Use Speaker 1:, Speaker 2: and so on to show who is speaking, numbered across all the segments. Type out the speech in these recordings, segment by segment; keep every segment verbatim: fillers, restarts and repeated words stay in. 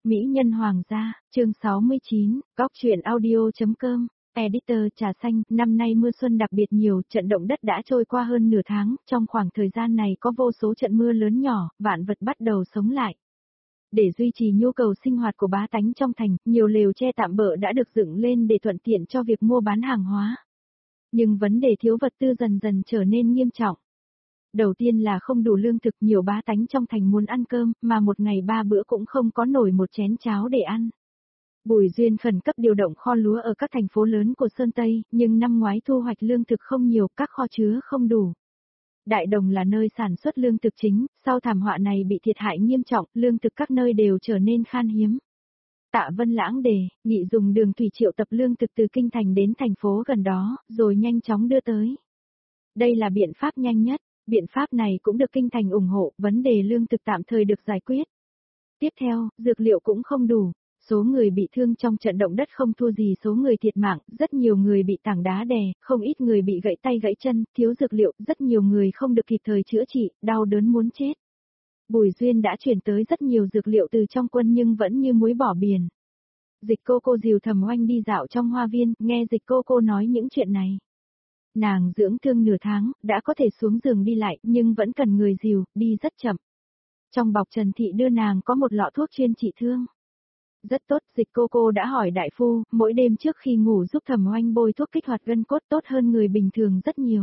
Speaker 1: Mỹ nhân hoàng gia, chương sáu mươi chín, góc truyện audio.com, editor trà xanh, năm nay mưa xuân đặc biệt nhiều, trận động đất đã trôi qua hơn nửa tháng, trong khoảng thời gian này có vô số trận mưa lớn nhỏ, vạn vật bắt đầu sống lại. Để duy trì nhu cầu sinh hoạt của bá tánh trong thành, nhiều lều tre tạm bợ đã được dựng lên để thuận tiện cho việc mua bán hàng hóa. Nhưng vấn đề thiếu vật tư dần dần trở nên nghiêm trọng. Đầu tiên là không đủ lương thực, nhiều bá tánh trong thành muốn ăn cơm, mà một ngày ba bữa cũng không có nổi một chén cháo để ăn. Bùi Duyên khẩn cấp điều động kho lúa ở các thành phố lớn của Sơn Tây, nhưng năm ngoái thu hoạch lương thực không nhiều, các kho chứa không đủ. Đại Đồng là nơi sản xuất lương thực chính, sau thảm họa này bị thiệt hại nghiêm trọng, lương thực các nơi đều trở nên khan hiếm. Tạ Vân Lãng đề nghị dùng đường thủy triệu tập lương thực từ kinh thành đến thành phố gần đó, rồi nhanh chóng đưa tới. Đây là biện pháp nhanh nhất. Biện pháp này cũng được kinh thành ủng hộ, vấn đề lương thực tạm thời được giải quyết. Tiếp theo, dược liệu cũng không đủ, số người bị thương trong trận động đất không thua gì số người thiệt mạng, rất nhiều người bị tảng đá đè, không ít người bị gãy tay gãy chân, thiếu dược liệu, rất nhiều người không được kịp thời chữa trị, đau đớn muốn chết. Bùi Duyên đã chuyển tới rất nhiều dược liệu từ trong quân nhưng vẫn như muối bỏ biển. Dịch cô cô dìu Thẩm Oanh đi dạo trong hoa viên, nghe Dịch cô cô nói những chuyện này. Nàng dưỡng thương nửa tháng, đã có thể xuống giường đi lại, nhưng vẫn cần người dìu, đi rất chậm. Trong bọc Trần Thị đưa nàng có một lọ thuốc chuyên trị thương. Rất tốt, Dịch cô cô đã hỏi đại phu, mỗi đêm trước khi ngủ giúp Thẩm Oanh bôi thuốc kích hoạt gân cốt tốt hơn người bình thường rất nhiều.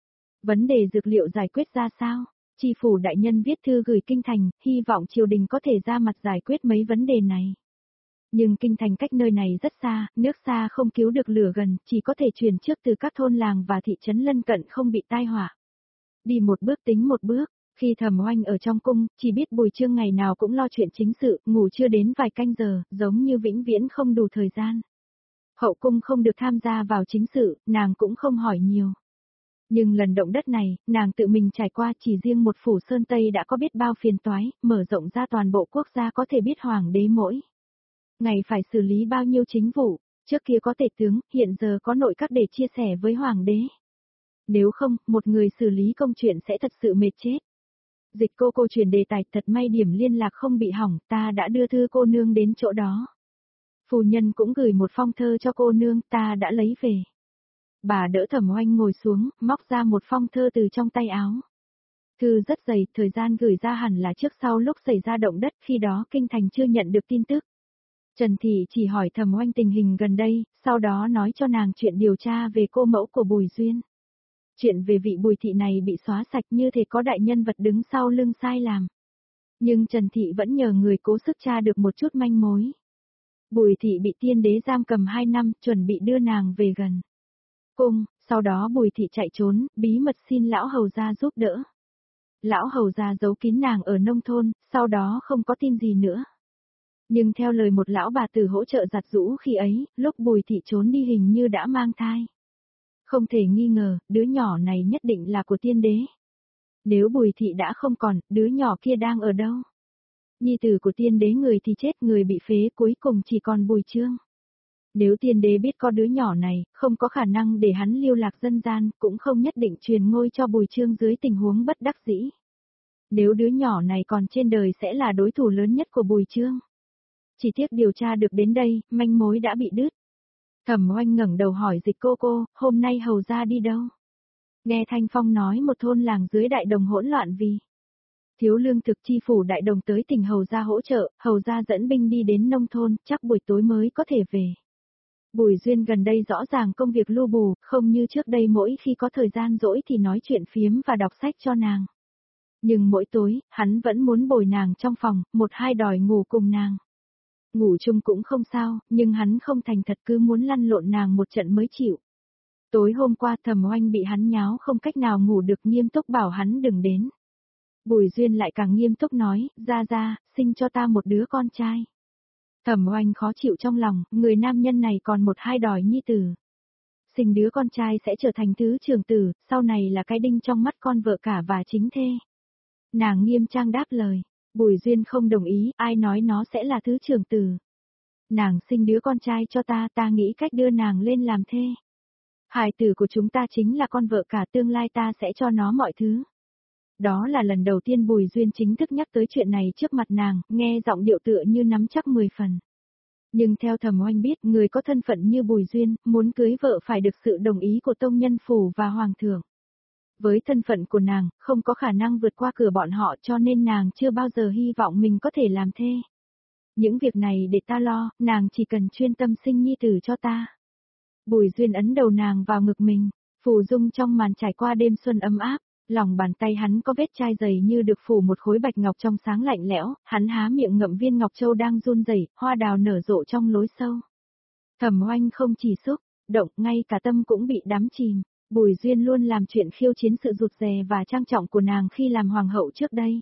Speaker 1: Vấn đề dược liệu giải quyết ra sao? Tri phủ đại nhân viết thư gửi kinh thành, hy vọng triều đình có thể ra mặt giải quyết mấy vấn đề này. Nhưng kinh thành cách nơi này rất xa, nước xa không cứu được lửa gần, chỉ có thể truyền trước từ các thôn làng và thị trấn lân cận không bị tai họa. Đi một bước tính một bước, khi Thẩm Oanh ở trong cung, chỉ biết Bùi Chương ngày nào cũng lo chuyện chính sự, ngủ chưa đến vài canh giờ, giống như vĩnh viễn không đủ thời gian. Hậu cung không được tham gia vào chính sự, nàng cũng không hỏi nhiều. Nhưng lần động đất này, nàng tự mình trải qua chỉ riêng một phủ Sơn Tây đã có biết bao phiền toái, mở rộng ra toàn bộ quốc gia có thể biết hoàng đế mỗi ngày phải xử lý bao nhiêu chính vụ, trước kia có tể tướng, hiện giờ có nội các để chia sẻ với hoàng đế. Nếu không, một người xử lý công chuyện sẽ thật sự mệt chết. Dịch cô cô truyền đề tài, thật may điểm liên lạc không bị hỏng, ta đã đưa thư cô nương đến chỗ đó. Phu nhân cũng gửi một phong thơ cho cô nương, ta đã lấy về. Bà đỡ Thẩm Oanh ngồi xuống, móc ra một phong thơ từ trong tay áo. Thư rất dày, thời gian gửi ra hẳn là trước sau lúc xảy ra động đất, khi đó kinh thành chưa nhận được tin tức. Trần Thị chỉ hỏi Thẩm Oanh tình hình gần đây, sau đó nói cho nàng chuyện điều tra về cô mẫu của Bùi Duyên. Chuyện về vị Bùi Thị này bị xóa sạch như thể có đại nhân vật đứng sau lưng sai làm. Nhưng Trần Thị vẫn nhờ người cố sức tra được một chút manh mối. Bùi Thị bị tiên đế giam cầm hai năm, chuẩn bị đưa nàng về gần cung, sau đó Bùi Thị chạy trốn, bí mật xin lão hầu gia giúp đỡ. Lão hầu gia giấu kín nàng ở nông thôn, sau đó không có tin gì nữa. Nhưng theo lời một lão bà tử hỗ trợ giặt giũ khi ấy, lúc Bùi Thị trốn đi hình như đã mang thai. Không thể nghi ngờ, đứa nhỏ này nhất định là của tiên đế. Nếu Bùi Thị đã không còn, đứa nhỏ kia đang ở đâu? Nhi tử của tiên đế người thì chết, người bị phế, cuối cùng chỉ còn Bùi Chương. Nếu tiên đế biết có đứa nhỏ này, không có khả năng để hắn lưu lạc dân gian, cũng không nhất định truyền ngôi cho Bùi Chương dưới tình huống bất đắc dĩ. Nếu đứa nhỏ này còn trên đời sẽ là đối thủ lớn nhất của Bùi Chương. Chỉ tiếc điều tra được đến đây, manh mối đã bị đứt. Thẩm Oanh ngẩng đầu hỏi Dịch cô cô, hôm nay hầu gia đi đâu? Nghe Thanh Phong nói một thôn làng dưới Đại Đồng hỗn loạn vì thiếu lương thực, chi phủ Đại Đồng tới tỉnh hầu gia hỗ trợ, hầu gia dẫn binh đi đến nông thôn, chắc buổi tối mới có thể về. Bùi Duyên gần đây rõ ràng công việc lu bù, không như trước đây mỗi khi có thời gian rỗi thì nói chuyện phiếm và đọc sách cho nàng. Nhưng mỗi tối, hắn vẫn muốn bồi nàng trong phòng, một hai đòi ngủ cùng nàng. Ngủ chung cũng không sao, nhưng hắn không thành thật cứ muốn lăn lộn nàng một trận mới chịu. Tối hôm qua Thẩm Oanh bị hắn nháo không cách nào ngủ được, nghiêm túc bảo hắn đừng đến. Bùi Duyên lại càng nghiêm túc nói, ra ra, sinh cho ta một đứa con trai. Thẩm Oanh khó chịu trong lòng, người nam nhân này còn một hai đòi nhi tử. Sinh đứa con trai sẽ trở thành thứ trưởng tử, sau này là cái đinh trong mắt con vợ cả và chính thê. Nàng nghiêm trang đáp lời. Bùi Duyên không đồng ý, ai nói nó sẽ là thứ trưởng tử. Nàng sinh đứa con trai cho ta, ta nghĩ cách đưa nàng lên làm thê. Hài tử của chúng ta chính là con vợ cả, tương lai ta sẽ cho nó mọi thứ. Đó là lần đầu tiên Bùi Duyên chính thức nhắc tới chuyện này trước mặt nàng, nghe giọng điệu tựa như nắm chắc mười phần. Nhưng theo Thẩm Oanh biết, người có thân phận như Bùi Duyên, muốn cưới vợ phải được sự đồng ý của tông nhân phủ và hoàng thượng. Với thân phận của nàng, không có khả năng vượt qua cửa bọn họ, cho nên nàng chưa bao giờ hy vọng mình có thể làm thê. Những việc này để ta lo, nàng chỉ cần chuyên tâm sinh nhi tử cho ta. Bùi Duyên ấn đầu nàng vào ngực mình, phù dung trong màn trải qua đêm xuân ấm áp, lòng bàn tay hắn có vết chai dày như được phủ một khối bạch ngọc trong sáng lạnh lẽo, hắn há miệng ngậm viên ngọc châu đang run rẩy, hoa đào nở rộ trong lối sâu. Thẩm Oanh không chỉ xúc động, ngay cả tâm cũng bị đắm chìm. Bùi Duyên luôn làm chuyện khiêu chiến sự rụt rè và trang trọng của nàng khi làm hoàng hậu trước đây.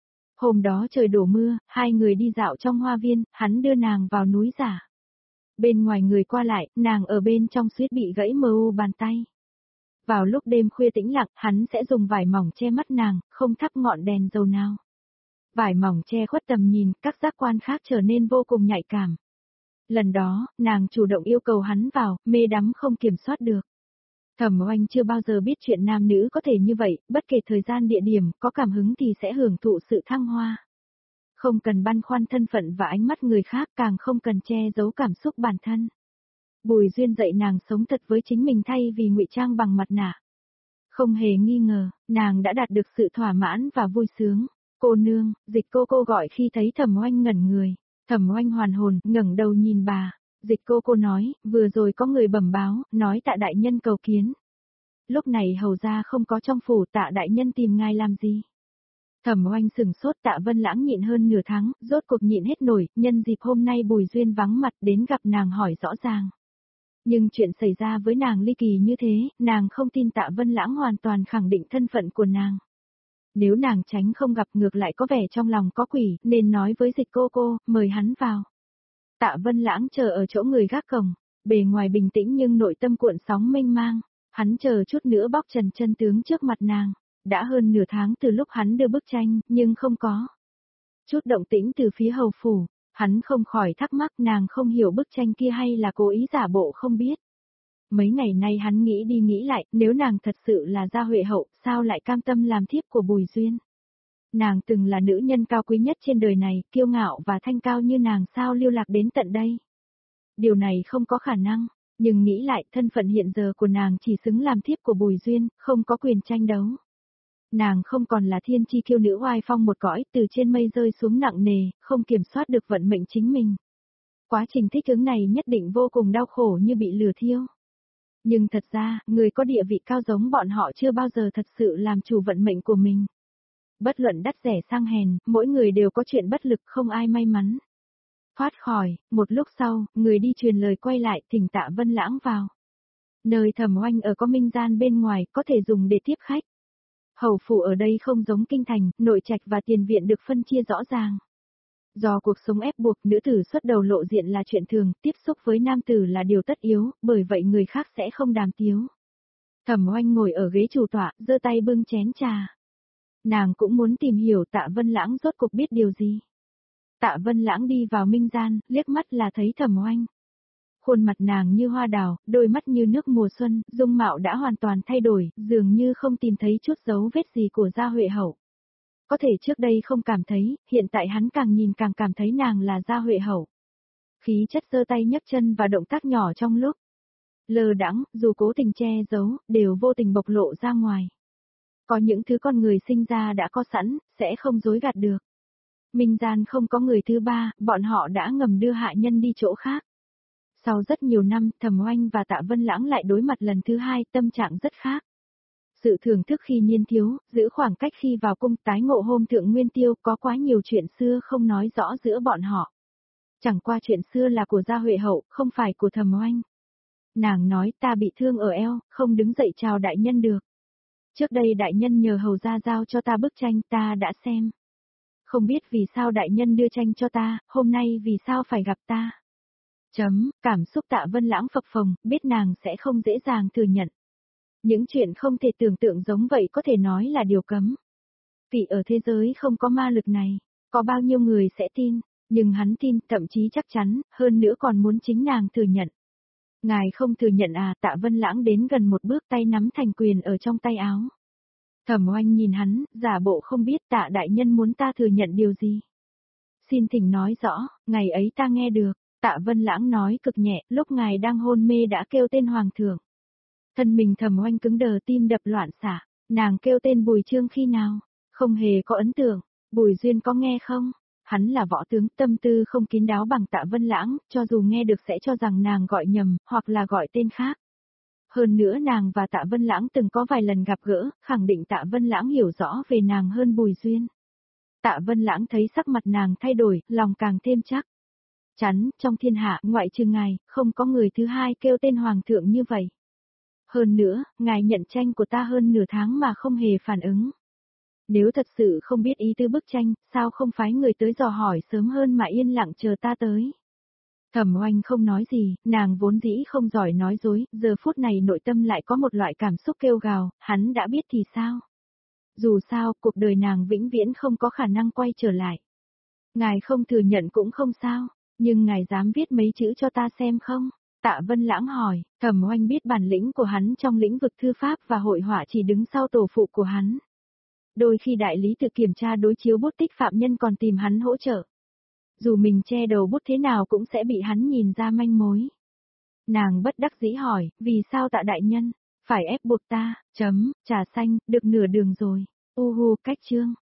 Speaker 1: Hôm đó trời đổ mưa, hai người đi dạo trong hoa viên, hắn đưa nàng vào núi giả. Bên ngoài người qua lại, nàng ở bên trong suýt bị gãy mờ u bàn tay. Vào lúc đêm khuya tĩnh lặng, hắn sẽ dùng vải mỏng che mắt nàng, không thắp ngọn đèn dầu nào. Vải mỏng che khuất tầm nhìn, các giác quan khác trở nên vô cùng nhạy cảm. Lần đó, nàng chủ động yêu cầu hắn vào, mê đắm không kiểm soát được. Thẩm Oanh chưa bao giờ biết chuyện nam nữ có thể như vậy, bất kể thời gian địa điểm, có cảm hứng thì sẽ hưởng thụ sự thăng hoa. Không cần băn khoăn thân phận và ánh mắt người khác, càng không cần che giấu cảm xúc bản thân. Bùi Duyên dạy nàng sống thật với chính mình thay vì ngụy trang bằng mặt nạ. Không hề nghi ngờ, nàng đã đạt được sự thỏa mãn và vui sướng. Cô nương, Dịch cô cô gọi khi thấy Thẩm Oanh ngẩn người. Thẩm Oanh hoàn hồn, ngẩng đầu nhìn bà. Dịch cô cô nói, vừa rồi có người bẩm báo, nói Tạ đại nhân cầu kiến. Lúc này hầu ra không có trong phủ, Tạ đại nhân tìm ngài làm gì? Thẩm Oanh sừng sốt, Tạ Vân Lãng nhịn hơn nửa tháng, rốt cuộc nhịn hết nổi, nhân dịp hôm nay Bùi Duyên vắng mặt đến gặp nàng hỏi rõ ràng. Nhưng chuyện xảy ra với nàng ly kỳ như thế, nàng không tin Tạ Vân Lãng hoàn toàn khẳng định thân phận của nàng. Nếu nàng tránh không gặp ngược lại có vẻ trong lòng có quỷ, nên nói với Dịch cô cô, mời hắn vào. Tạ Vân Lãng chờ ở chỗ người gác cổng, bề ngoài bình tĩnh nhưng nội tâm cuộn sóng mênh mang, hắn chờ chút nữa bóc trần chân tướng trước mặt nàng. Đã hơn nửa tháng từ lúc hắn đưa bức tranh, nhưng không có chút động tĩnh từ phía hầu phủ, hắn không khỏi thắc mắc nàng không hiểu bức tranh kia hay là cố ý giả bộ không biết. Mấy ngày nay hắn nghĩ đi nghĩ lại, nếu nàng thật sự là Gia Huệ hậu, sao lại cam tâm làm thiếp của Bùi Duyên? Nàng từng là nữ nhân cao quý nhất trên đời này, kiêu ngạo và thanh cao như nàng sao lưu lạc đến tận đây? Điều này không có khả năng, nhưng nghĩ lại thân phận hiện giờ của nàng chỉ xứng làm thiếp của Bùi Duyên, không có quyền tranh đấu. Nàng không còn là thiên chi kiêu nữ oai phong một cõi, từ trên mây rơi xuống nặng nề, không kiểm soát được vận mệnh chính mình. Quá trình thích ứng này nhất định vô cùng đau khổ như bị lửa thiêu. Nhưng thật ra, người có địa vị cao giống bọn họ chưa bao giờ thật sự làm chủ vận mệnh của mình. Bất luận đắt rẻ sang hèn, mỗi người đều có chuyện bất lực, không ai may mắn. Thoát khỏi, một lúc sau, người đi truyền lời quay lại, thỉnh Tạ Vân Lãng vào. Nơi Thẩm Oanh ở có minh gian bên ngoài, có thể dùng để tiếp khách. Hầu phủ ở đây không giống kinh thành, nội trạch và tiền viện được phân chia rõ ràng. Do cuộc sống ép buộc, nữ tử xuất đầu lộ diện là chuyện thường, tiếp xúc với nam tử là điều tất yếu, bởi vậy người khác sẽ không đàm tiếu. Thẩm Oanh ngồi ở ghế chủ tọa, giơ tay bưng chén trà. Nàng cũng muốn tìm hiểu Tạ Vân Lãng rốt cuộc biết điều gì. Tạ Vân Lãng đi vào minh gian, liếc mắt là thấy Thẩm Oanh. Khuôn mặt nàng như hoa đào, đôi mắt như nước mùa xuân, dung mạo đã hoàn toàn thay đổi, dường như không tìm thấy chút dấu vết gì của Gia Huệ hậu. Có thể trước đây không cảm thấy, hiện tại hắn càng nhìn càng cảm thấy nàng là Gia Huệ hậu. Khí chất giơ tay nhấc chân và động tác nhỏ trong lúc lơ đãng, dù cố tình che giấu, đều vô tình bộc lộ ra ngoài. Có những thứ con người sinh ra đã có sẵn, sẽ không dối gạt được. Minh gian không có người thứ ba, bọn họ đã ngầm đưa hạ nhân đi chỗ khác. Sau rất nhiều năm, Thẩm Oanh và Tạ Vân Lãng lại đối mặt lần thứ hai, tâm trạng rất khác. Sự thưởng thức khi niên thiếu, giữ khoảng cách khi vào cung, tái ngộ hôm thượng nguyên tiêu, có quá nhiều chuyện xưa không nói rõ giữa bọn họ. Chẳng qua chuyện xưa là của Gia Huệ hậu, không phải của Thẩm Oanh. Nàng nói ta bị thương ở eo, không đứng dậy chào đại nhân được. Trước đây đại nhân nhờ hầu gia giao cho ta bức tranh, ta đã xem. Không biết vì sao đại nhân đưa tranh cho ta, hôm nay vì sao phải gặp ta. Chấm, cảm xúc Tạ Vân Lãng phập phồng, biết nàng sẽ không dễ dàng thừa nhận. Những chuyện không thể tưởng tượng giống vậy có thể nói là điều cấm. Vì ở thế giới không có ma lực này, có bao nhiêu người sẽ tin, nhưng hắn tin, thậm chí chắc chắn, hơn nữa còn muốn chính nàng thừa nhận. Ngài không thừa nhận à? Tạ Vân Lãng đến gần một bước, tay nắm thành quyền ở trong tay áo. Thẩm Oanh nhìn hắn, giả bộ không biết Tạ đại nhân muốn ta thừa nhận điều gì. Xin thỉnh nói rõ, ngày ấy ta nghe được, Tạ Vân Lãng nói cực nhẹ, lúc ngài đang hôn mê đã kêu tên hoàng thượng. Thân mình Thẩm Oanh cứng đờ, tim đập loạn xạ, nàng kêu tên Bùi Trương khi nào, không hề có ấn tượng, Bùi Duyên có nghe không? Hắn là võ tướng, tâm tư không kín đáo bằng Tạ Vân Lãng, cho dù nghe được sẽ cho rằng nàng gọi nhầm, hoặc là gọi tên khác. Hơn nữa nàng và Tạ Vân Lãng từng có vài lần gặp gỡ, khẳng định Tạ Vân Lãng hiểu rõ về nàng hơn Bùi Duyên. Tạ Vân Lãng thấy sắc mặt nàng thay đổi, lòng càng thêm chắc. Chắn, trong thiên hạ, ngoại trừ ngài, không có người thứ hai kêu tên hoàng thượng như vậy. Hơn nữa, ngài nhận tranh của ta hơn nửa tháng mà không hề phản ứng. Nếu thật sự không biết ý tư bức tranh, sao không phái người tới dò hỏi sớm hơn mà yên lặng chờ ta tới. Thẩm Oanh không nói gì, nàng vốn dĩ không giỏi nói dối, giờ phút này nội tâm lại có một loại cảm xúc kêu gào, hắn đã biết thì sao? Dù sao, cuộc đời nàng vĩnh viễn không có khả năng quay trở lại. Ngài không thừa nhận cũng không sao, nhưng ngài dám viết mấy chữ cho ta xem không? Tạ Vân Lãng hỏi, Thẩm Oanh biết bản lĩnh của hắn trong lĩnh vực thư pháp và hội họa chỉ đứng sau tổ phụ của hắn. Đôi khi đại lý tự kiểm tra đối chiếu bút tích phạm nhân còn tìm hắn hỗ trợ. Dù mình che đầu bút thế nào cũng sẽ bị hắn nhìn ra manh mối. Nàng bất đắc dĩ hỏi, vì sao Tạ đại nhân, phải ép buộc ta, chấm, trà xanh, được nửa đường rồi, u hu, cách chương.